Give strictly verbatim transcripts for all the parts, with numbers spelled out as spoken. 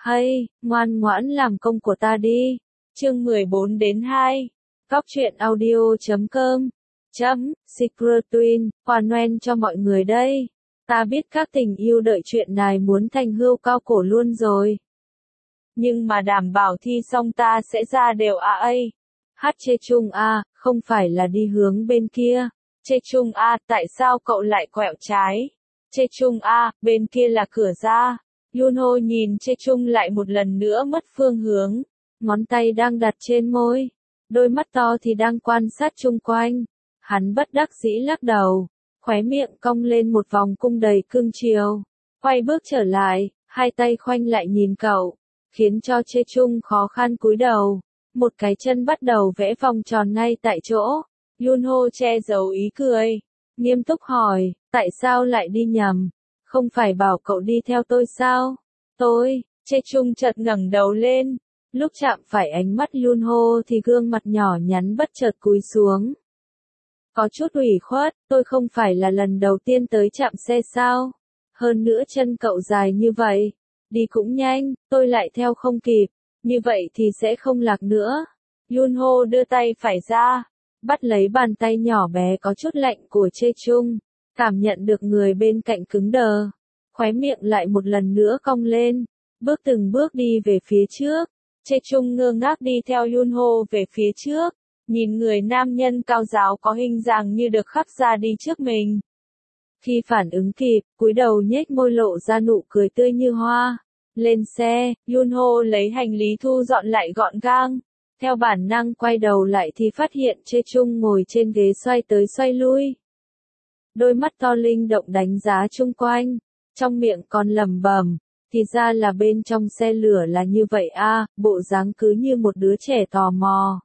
Hay, ngoan ngoãn làm công của ta đi. Chương mười bốn đến hai. Cóc truyện audio chấm com. Chấm, Secret Twin, quà Noel cho mọi người đây. Ta biết các tình yêu đợi chuyện này muốn thành hươu cao cổ luôn rồi. Nhưng mà đảm bảo thi xong ta sẽ ra đều a a. Hát chê chung a, không phải là đi hướng bên kia. Chê chung a, tại sao cậu lại quẹo trái? Chê chung a, bên kia là cửa ra. Yunho nhìn Chê chung lại một lần nữa mất phương hướng. Ngón tay đang đặt trên môi. Đôi mắt to thì đang quan sát chung quanh. Hắn bất đắc dĩ lắc đầu. Khóe miệng cong lên một vòng cung đầy cương chiều. Quay bước trở lại, hai tay khoanh lại nhìn cậu. Khiến cho Chê chung khó khăn cúi đầu. Một cái chân bắt đầu vẽ vòng tròn ngay tại chỗ. Yunho che giấu ý cười. Nghiêm túc hỏi, tại sao lại đi nhầm? Không phải bảo cậu đi theo tôi sao? Tôi, Chê chung chợt ngẩng đầu lên. Lúc chạm phải ánh mắt Yunho thì gương mặt nhỏ nhắn bất chợt cúi xuống. Có chút ủy khuất, tôi không phải là lần đầu tiên tới trạm xe sao? Hơn nữa chân cậu dài như vậy. Đi cũng nhanh, tôi lại theo không kịp. Như vậy thì sẽ không lạc nữa. Yunho đưa tay phải ra. Bắt lấy bàn tay nhỏ bé có chút lạnh của Chê chung. Cảm nhận được người bên cạnh cứng đờ. Khóe miệng lại một lần nữa cong lên. Bước từng bước đi về phía trước. Chê chung ngơ ngác đi theo Yunho về phía trước. Nhìn người nam nhân cao ráo có hình dáng như được khắc ra đi trước mình. Khi phản ứng kịp, cúi đầu nhếch môi lộ ra nụ cười tươi như hoa. Lên xe, Yunho lấy hành lý thu dọn lại gọn gàng. Theo bản năng quay đầu lại thì phát hiện Chê chung ngồi trên ghế xoay tới xoay lui. Đôi mắt to linh động đánh giá chung quanh. Trong miệng còn lẩm bẩm, thì ra là bên trong xe lửa là như vậy a, à, bộ dáng cứ như một đứa trẻ tò mò.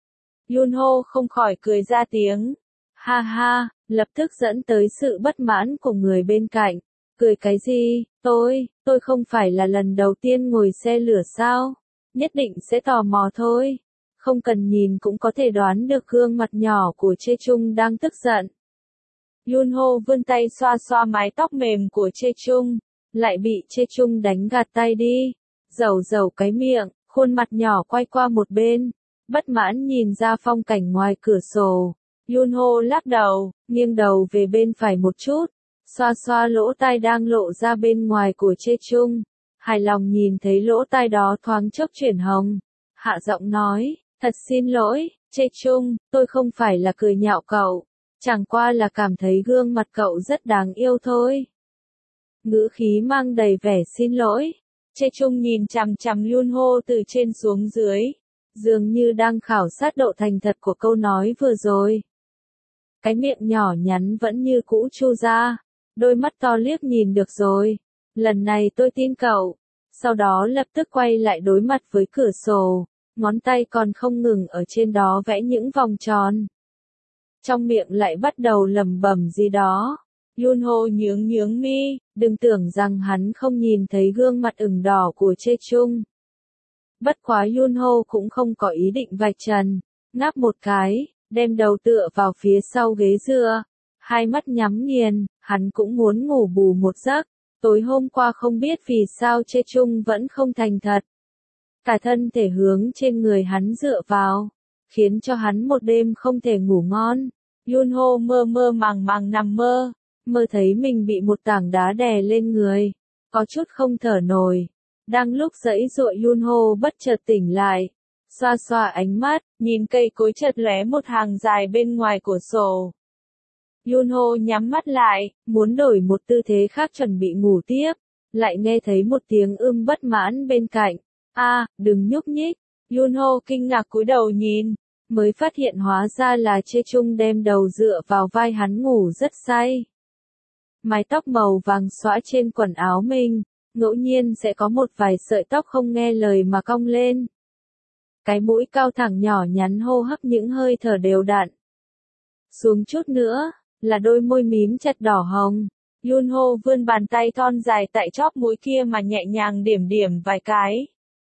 Yunho không khỏi cười ra tiếng. Ha ha, lập tức dẫn tới sự bất mãn của người bên cạnh. Cười cái gì, tôi, tôi không phải là lần đầu tiên ngồi xe lửa sao? Nhất định sẽ tò mò thôi. Không cần nhìn cũng có thể đoán được gương mặt nhỏ của Chê chung đang tức giận. Yunho vươn tay xoa xoa mái tóc mềm của Chê chung. Lại bị Chê chung đánh gạt tay đi. Dầu dầu cái miệng, khuôn mặt nhỏ quay qua một bên. Bất mãn nhìn ra phong cảnh ngoài cửa sổ. Yunho lắc đầu, nghiêng đầu về bên phải một chút. Xoa xoa lỗ tai đang lộ ra bên ngoài của Chê chung. Hài lòng nhìn thấy lỗ tai đó thoáng chốc chuyển hồng. Hạ giọng nói, thật xin lỗi, Chê chung, tôi không phải là cười nhạo cậu. Chẳng qua là cảm thấy gương mặt cậu rất đáng yêu thôi. Ngữ khí mang đầy vẻ xin lỗi. Chê chung nhìn chằm chằm Yunho từ trên xuống dưới. Dường như đang khảo sát độ thành thật của câu nói vừa rồi. Cái miệng nhỏ nhắn vẫn như cũ chu ra. Đôi mắt to liếc nhìn được rồi. Lần này tôi tin cậu. Sau đó lập tức quay lại đối mặt với cửa sổ. Ngón tay còn không ngừng ở trên đó vẽ những vòng tròn. Trong miệng lại bắt đầu lẩm bẩm gì đó. Yunho nhướng nhướng mi, đừng tưởng rằng hắn không nhìn thấy gương mặt ửng đỏ của Chê chung. Bất quá Yunho cũng không có ý định vạch trần. Ngáp một cái, đem đầu tựa vào phía sau ghế dựa. Hai mắt nhắm nghiền, hắn cũng muốn ngủ bù một giấc. Tối hôm qua không biết vì sao Chê chung vẫn không thành thật. Cả thân thể hướng trên người hắn dựa vào. Khiến cho hắn một đêm không thể ngủ ngon. Yunho mơ mơ màng màng nằm mơ. Mơ thấy mình bị một tảng đá đè lên người. Có chút không thở nổi. Đang lúc giãy giụa Yunho bất chợt tỉnh lại. Xoa xoa ánh mắt, nhìn cây cối chợt lóe một hàng dài bên ngoài cửa sổ. Yunho nhắm mắt lại, muốn đổi một tư thế khác chuẩn bị ngủ tiếp. Lại nghe thấy một tiếng ưm bất mãn bên cạnh. A, đừng nhúc nhích. Yunho kinh ngạc cúi đầu nhìn. Mới phát hiện hóa ra là Chê chung đem đầu dựa vào vai hắn ngủ rất say. Mái tóc màu vàng xõa trên quần áo mình, ngẫu nhiên sẽ có một vài sợi tóc không nghe lời mà cong lên. Cái mũi cao thẳng nhỏ nhắn hô hấp những hơi thở đều đặn. Xuống chút nữa, là đôi môi mím chặt đỏ hồng. Yunho vươn bàn tay thon dài tại chóp mũi kia mà nhẹ nhàng điểm điểm vài cái.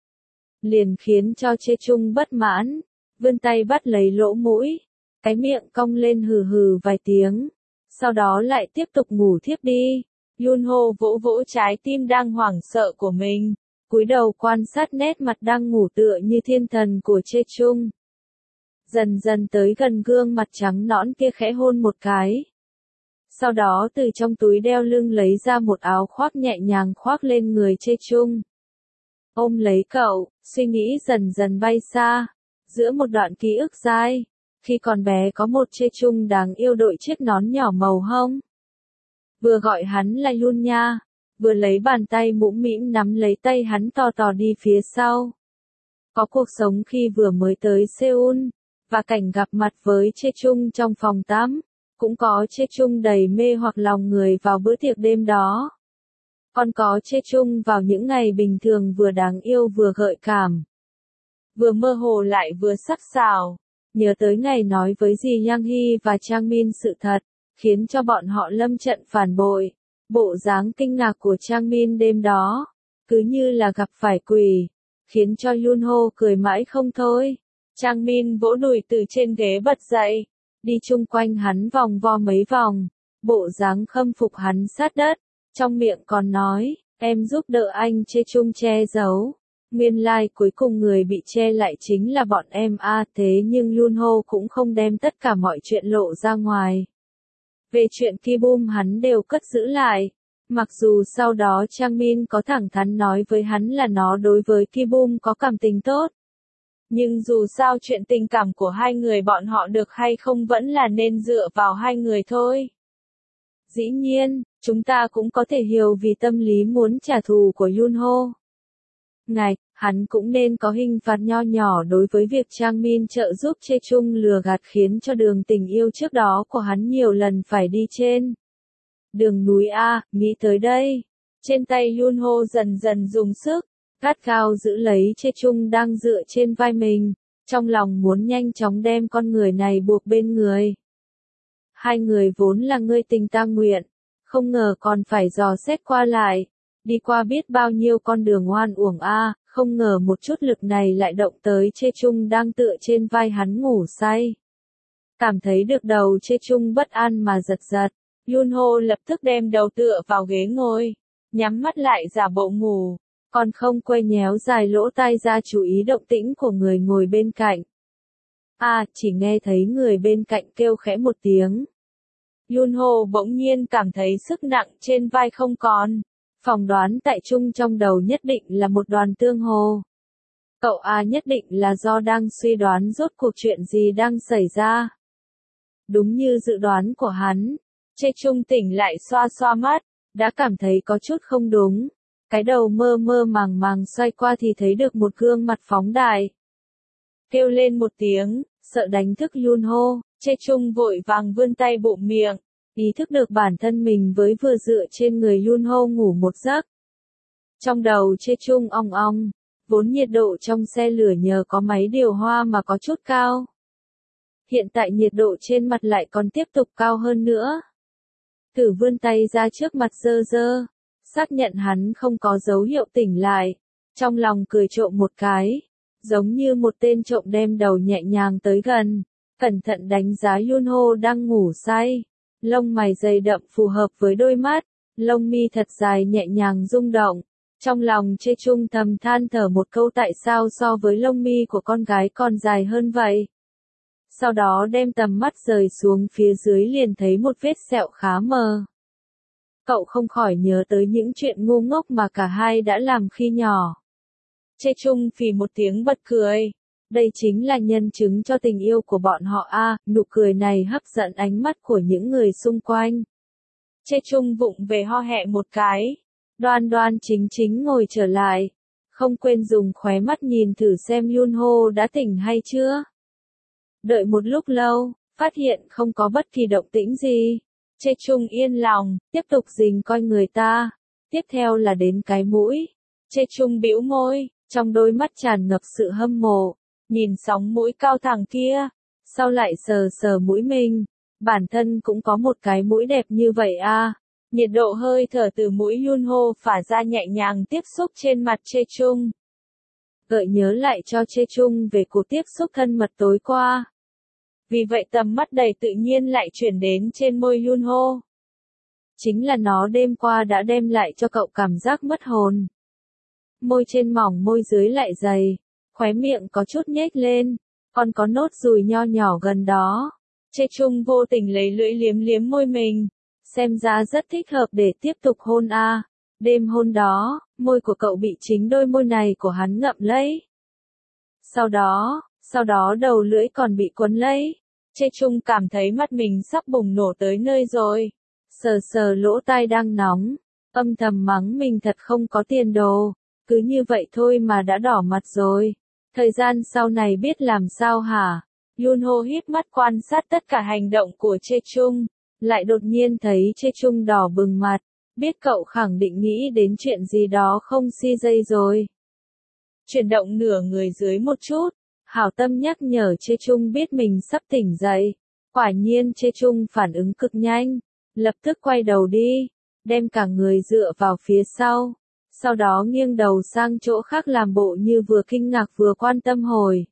Liền khiến cho Chê chung bất mãn. Vươn tay bắt lấy lỗ mũi. Cái miệng cong lên hừ hừ vài tiếng. Sau đó lại tiếp tục ngủ thiếp đi. Yunho vỗ vỗ trái tim đang hoảng sợ của mình. cúi đầu quan sát nét mặt đang ngủ tựa như thiên thần của Chê Chung. Dần dần tới gần gương mặt trắng nõn kia khẽ hôn một cái. Sau đó từ trong túi đeo lưng lấy ra một áo khoác nhẹ nhàng khoác lên người Chê Chung. Ôm lấy cậu, suy nghĩ dần dần bay xa. Giữa một đoạn ký ức dài, khi còn bé có một Chê Chung đáng yêu đội chiếc nón nhỏ màu hông. Vừa gọi hắn là Yun nha, vừa lấy bàn tay mũm mĩm nắm lấy tay hắn tò tò đi phía sau. Có cuộc sống khi vừa mới tới Seoul, và cảnh gặp mặt với Chê Chung trong phòng tắm, cũng có Chê Chung đầy mê hoặc lòng người vào bữa tiệc đêm đó. Còn có Chê Chung vào những ngày bình thường vừa đáng yêu vừa gợi cảm. Vừa mơ hồ lại vừa sắc sảo. Nhớ tới ngày nói với dì Yang Hee và Chang Min sự thật, khiến cho bọn họ lâm trận phản bội. Bộ dáng kinh ngạc của Chang Min đêm đó, cứ như là gặp phải quỷ, khiến cho Yun Ho cười mãi không thôi. Chang Min vỗ đùi từ trên ghế bật dậy, đi chung quanh hắn vòng vo mấy vòng, bộ dáng khâm phục hắn sát đất, trong miệng còn nói, em giúp đỡ anh Chê Chung che giấu. Nguyên lai like, cuối cùng người bị che lại chính là bọn em a à, thế nhưng Yun Ho cũng không đem tất cả mọi chuyện lộ ra ngoài. Về chuyện Ki Boom hắn đều cất giữ lại. Mặc dù sau đó Chang Min có thẳng thắn nói với hắn là nó đối với Ki Boom có cảm tình tốt. Nhưng dù sao chuyện tình cảm của hai người bọn họ được hay không vẫn là nên dựa vào hai người thôi. Dĩ nhiên, chúng ta cũng có thể hiểu vì tâm lý muốn trả thù của Yun Ho. Ngạch, hắn cũng nên có hình phạt nho nhỏ đối với việc Chang Min trợ giúp Chê Chung lừa gạt khiến cho đường tình yêu trước đó của hắn nhiều lần phải đi trên đường núi A, nghĩ tới đây. Trên tay Yun Ho dần dần dùng sức, gắt gao giữ lấy Chê Chung đang dựa trên vai mình, trong lòng muốn nhanh chóng đem con người này buộc bên người. Hai người vốn là ngươi tình ta nguyện, không ngờ còn phải dò xét qua lại. Đi qua biết bao nhiêu con đường oan uổng a, à, không ngờ một chút lực này lại động tới Chê Chung đang tựa trên vai hắn ngủ say. Cảm thấy được đầu Chê Chung bất an mà giật giật, Yun Ho lập tức đem đầu tựa vào ghế ngồi, nhắm mắt lại giả bộ ngủ, còn không quay nhéo dài lỗ tai ra chú ý động tĩnh của người ngồi bên cạnh. À, chỉ nghe thấy người bên cạnh kêu khẽ một tiếng. Yun Ho bỗng nhiên cảm thấy sức nặng trên vai không còn. Phỏng đoán tại Chung trong đầu nhất định là một đoàn tương hồ. Cậu A nhất định là do đang suy đoán rốt cuộc chuyện gì đang xảy ra. Đúng như dự đoán của hắn, Chê Chung tỉnh lại xoa xoa mắt, đã cảm thấy có chút không đúng. Cái đầu mơ mơ màng màng xoay qua thì thấy được một gương mặt phóng đại. Kêu lên một tiếng, sợ đánh thức Yun Ho, Chê Chung vội vàng vươn tay bụng miệng. Ý thức được bản thân mình với vừa dựa trên người Yun Ho ngủ một giấc. Trong đầu Chê Chung ong ong, vốn nhiệt độ trong xe lửa nhờ có máy điều hòa mà có chút cao. Hiện tại nhiệt độ trên mặt lại còn tiếp tục cao hơn nữa. Thử vươn tay ra trước mặt dơ dơ, xác nhận hắn không có dấu hiệu tỉnh lại. Trong lòng cười trộm một cái, giống như một tên trộm đem đầu nhẹ nhàng tới gần, cẩn thận đánh giá Yun Ho đang ngủ say. Lông mày dày đậm phù hợp với đôi mắt, lông mi thật dài nhẹ nhàng rung động. Trong lòng Chê Chung thầm than thở một câu tại sao so với lông mi của con gái còn dài hơn vậy. Sau đó đem tầm mắt rời xuống phía dưới liền thấy một vết sẹo khá mờ. Cậu không khỏi nhớ tới những chuyện ngu ngốc mà cả hai đã làm khi nhỏ. Chê Chung phì một tiếng bật cười. Đây chính là nhân chứng cho tình yêu của bọn họ a, à, nụ cười này hấp dẫn ánh mắt của những người xung quanh. Chê Chung vụng về ho hẹ một cái, đoan đoan chính chính ngồi trở lại, không quên dùng khóe mắt nhìn thử xem Yun Ho đã tỉnh hay chưa. Đợi một lúc lâu, phát hiện không có bất kỳ động tĩnh gì. Chê Chung yên lòng, tiếp tục rình coi người ta. Tiếp theo là đến cái mũi. Chê Chung bĩu môi, trong đôi mắt tràn ngập sự hâm mộ. Nhìn sóng mũi cao thẳng kia, sau lại sờ sờ mũi mình, bản thân cũng có một cái mũi đẹp như vậy à. Nhiệt độ hơi thở từ mũi Yun Ho phả ra nhẹ nhàng tiếp xúc trên mặt Chê Chung. Gợi nhớ lại cho Chê Chung về cuộc tiếp xúc thân mật tối qua. Vì vậy tầm mắt đầy tự nhiên lại chuyển đến trên môi Yun Ho. Chính là nó đêm qua đã đem lại cho cậu cảm giác mất hồn. môi trên mỏng môi dưới lại dày, khóe miệng có chút nhếch lên, còn có nốt ruồi nho nhỏ gần đó. Chê Chung vô tình lấy lưỡi liếm liếm môi mình, xem ra rất thích hợp để tiếp tục hôn a. À. Đêm hôn đó, môi của cậu bị chính đôi môi này của hắn ngậm lấy. Sau đó, sau đó đầu lưỡi còn bị cuốn lấy. Chê Chung cảm thấy mắt mình sắp bùng nổ tới nơi rồi. Sờ sờ lỗ tai đang nóng, âm thầm mắng mình thật không có tiền đồ, cứ như vậy thôi mà đã đỏ mặt rồi. Thời gian sau này biết làm sao hả? Yunho híp mắt quan sát tất cả hành động của Chê Chung, lại đột nhiên thấy Chê Chung đỏ bừng mặt, biết cậu khẳng định nghĩ đến chuyện gì đó không si dây rồi. Chuyển động nửa người dưới một chút, hảo tâm nhắc nhở Chê Chung biết mình sắp tỉnh dậy. Quả nhiên Chê Chung phản ứng cực nhanh, lập tức quay đầu đi, đem cả người dựa vào phía sau, sau đó nghiêng đầu sang chỗ khác làm bộ như vừa kinh ngạc vừa quan tâm hồi.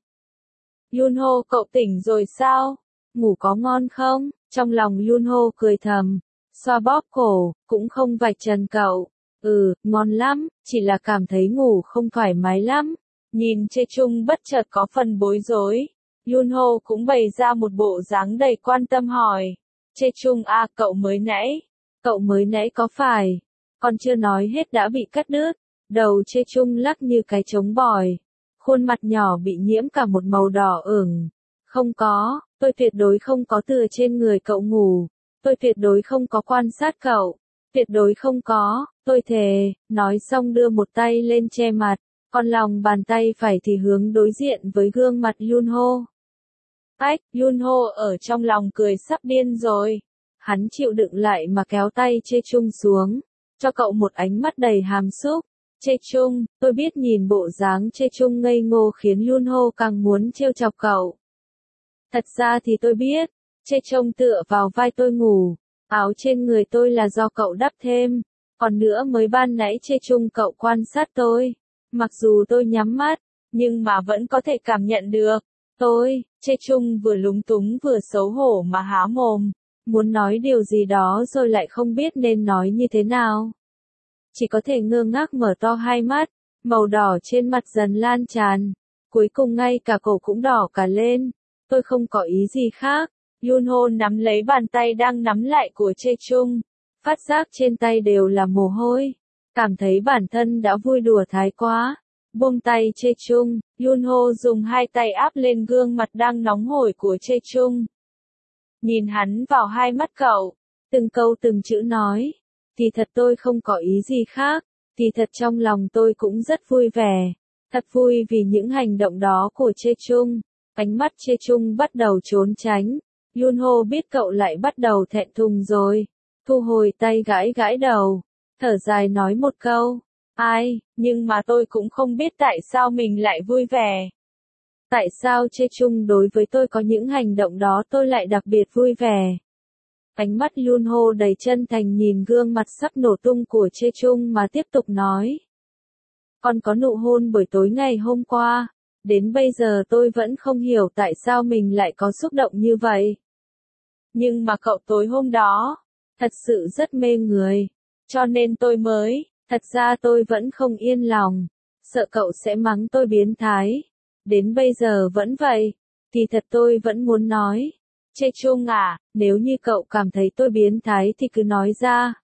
Yunho, cậu tỉnh rồi sao? Ngủ có ngon không? Trong lòng Yunho cười thầm, xoa bóp cổ, cũng không vạch trần cậu. Ừ, ngon lắm, chỉ là cảm thấy ngủ không thoải mái lắm. Nhìn Chê Chung bất chợt có phần bối rối, Yunho cũng bày ra một bộ dáng đầy quan tâm hỏi. Chê Chung à, cậu mới nãy, cậu mới nãy có phải, còn chưa nói hết đã bị cắt đứt. Đầu Chê Chung lắc như cái trống bỏi, khuôn mặt nhỏ bị nhiễm cả một màu đỏ ửng. Không có, tôi tuyệt đối không có từ trên người cậu ngủ, tôi tuyệt đối không có quan sát cậu, tuyệt đối không có, tôi thề. Nói xong đưa một tay lên che mặt, còn lòng bàn tay phải thì hướng đối diện với gương mặt Yunho. Ách, Yunho ở trong lòng cười sắp điên rồi. Hắn chịu đựng lại mà kéo tay Chê Chung xuống, cho cậu một ánh mắt đầy hàm xúc. Chê Chung, tôi biết nhìn bộ dáng Chê Chung ngây ngô khiến Yunho càng muốn trêu chọc cậu. Thật ra thì tôi biết, Chê Chung tựa vào vai tôi ngủ, áo trên người tôi là do cậu đắp thêm, còn nữa mới ban nãy Chê Chung cậu quan sát tôi, mặc dù tôi nhắm mắt, nhưng mà vẫn có thể cảm nhận được. Tôi, Chê Chung vừa lúng túng vừa xấu hổ mà há mồm, muốn nói điều gì đó rồi lại không biết nên nói như thế nào. Chỉ có thể ngơ ngác mở to hai mắt, màu đỏ trên mặt dần lan tràn, cuối cùng ngay cả cổ cũng đỏ cả lên. Tôi không có ý gì khác. Yunho nắm lấy bàn tay đang nắm lại của Chê Chung, phát giác trên tay đều là mồ hôi, cảm thấy bản thân đã vui đùa thái quá. Buông tay Chê Chung, Yunho dùng hai tay áp lên gương mặt đang nóng hổi của Chê Chung. Nhìn hắn vào hai mắt cậu, từng câu từng chữ nói, thì thật tôi không có ý gì khác, thì thật trong lòng tôi cũng rất vui vẻ, thật vui vì những hành động đó của Chê Chung. Ánh mắt Chê Chung bắt đầu trốn tránh, Yunho biết cậu lại bắt đầu thẹn thùng rồi, thu hồi tay gãi gãi đầu, thở dài nói một câu, ai, nhưng mà tôi cũng không biết tại sao mình lại vui vẻ. Tại sao Chê Chung đối với tôi có những hành động đó tôi lại đặc biệt vui vẻ. Ánh mắt Yunho đầy chân thành nhìn gương mặt sắp nổ tung của Chê Chung mà tiếp tục nói. Còn có nụ hôn buổi tối ngày hôm qua, đến bây giờ tôi vẫn không hiểu tại sao mình lại có xúc động như vậy. Nhưng mà cậu tối hôm đó, thật sự rất mê người, cho nên tôi mới, thật ra tôi vẫn không yên lòng, sợ cậu sẽ mắng tôi biến thái. Đến bây giờ vẫn vậy, thì thật tôi vẫn muốn nói. Chê Chung à, nếu như cậu cảm thấy tôi biến thái thì cứ nói ra.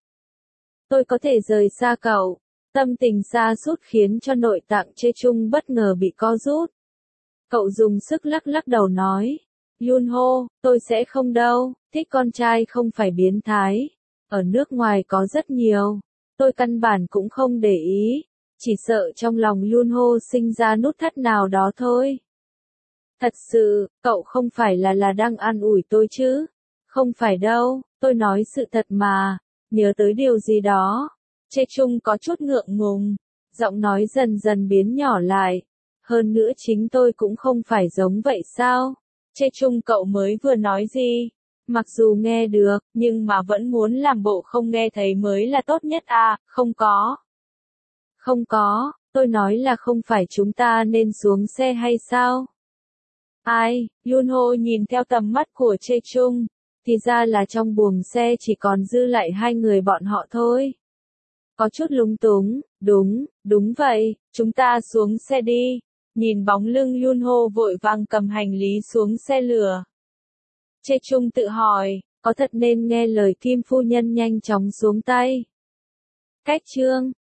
Tôi có thể rời xa cậu. Tâm tình xa sút khiến cho nội tạng Chê Chung bất ngờ bị co rút. Cậu dùng sức lắc lắc đầu nói. Yunho, tôi sẽ không đâu, thích con trai không phải biến thái. Ở nước ngoài có rất nhiều. Tôi căn bản cũng không để ý. Chỉ sợ trong lòng Yunho sinh ra nút thắt nào đó thôi. Thật sự, cậu không phải là là đang an ủi tôi chứ? Không phải đâu, tôi nói sự thật mà. Nhớ tới điều gì đó. Chê Chung có chút ngượng ngùng. Giọng nói dần dần biến nhỏ lại. Hơn nữa chính tôi cũng không phải giống vậy sao? Chê Chung cậu mới vừa nói gì? Mặc dù nghe được, nhưng mà vẫn muốn làm bộ không nghe thấy mới là tốt nhất à, không có. Không có, tôi nói là không phải chúng ta nên xuống xe hay sao? Ai, Yunho nhìn theo tầm mắt của Chê Chung, thì ra là trong buồng xe chỉ còn dư lại hai người bọn họ thôi. có chút lúng túng, đúng, đúng vậy, chúng ta xuống xe đi. Nhìn bóng lưng Yunho vội vàng cầm hành lý xuống xe lửa. Chê Trung tự hỏi, có thật nên nghe lời Kim phu nhân nhanh chóng xuống tay? Cách chương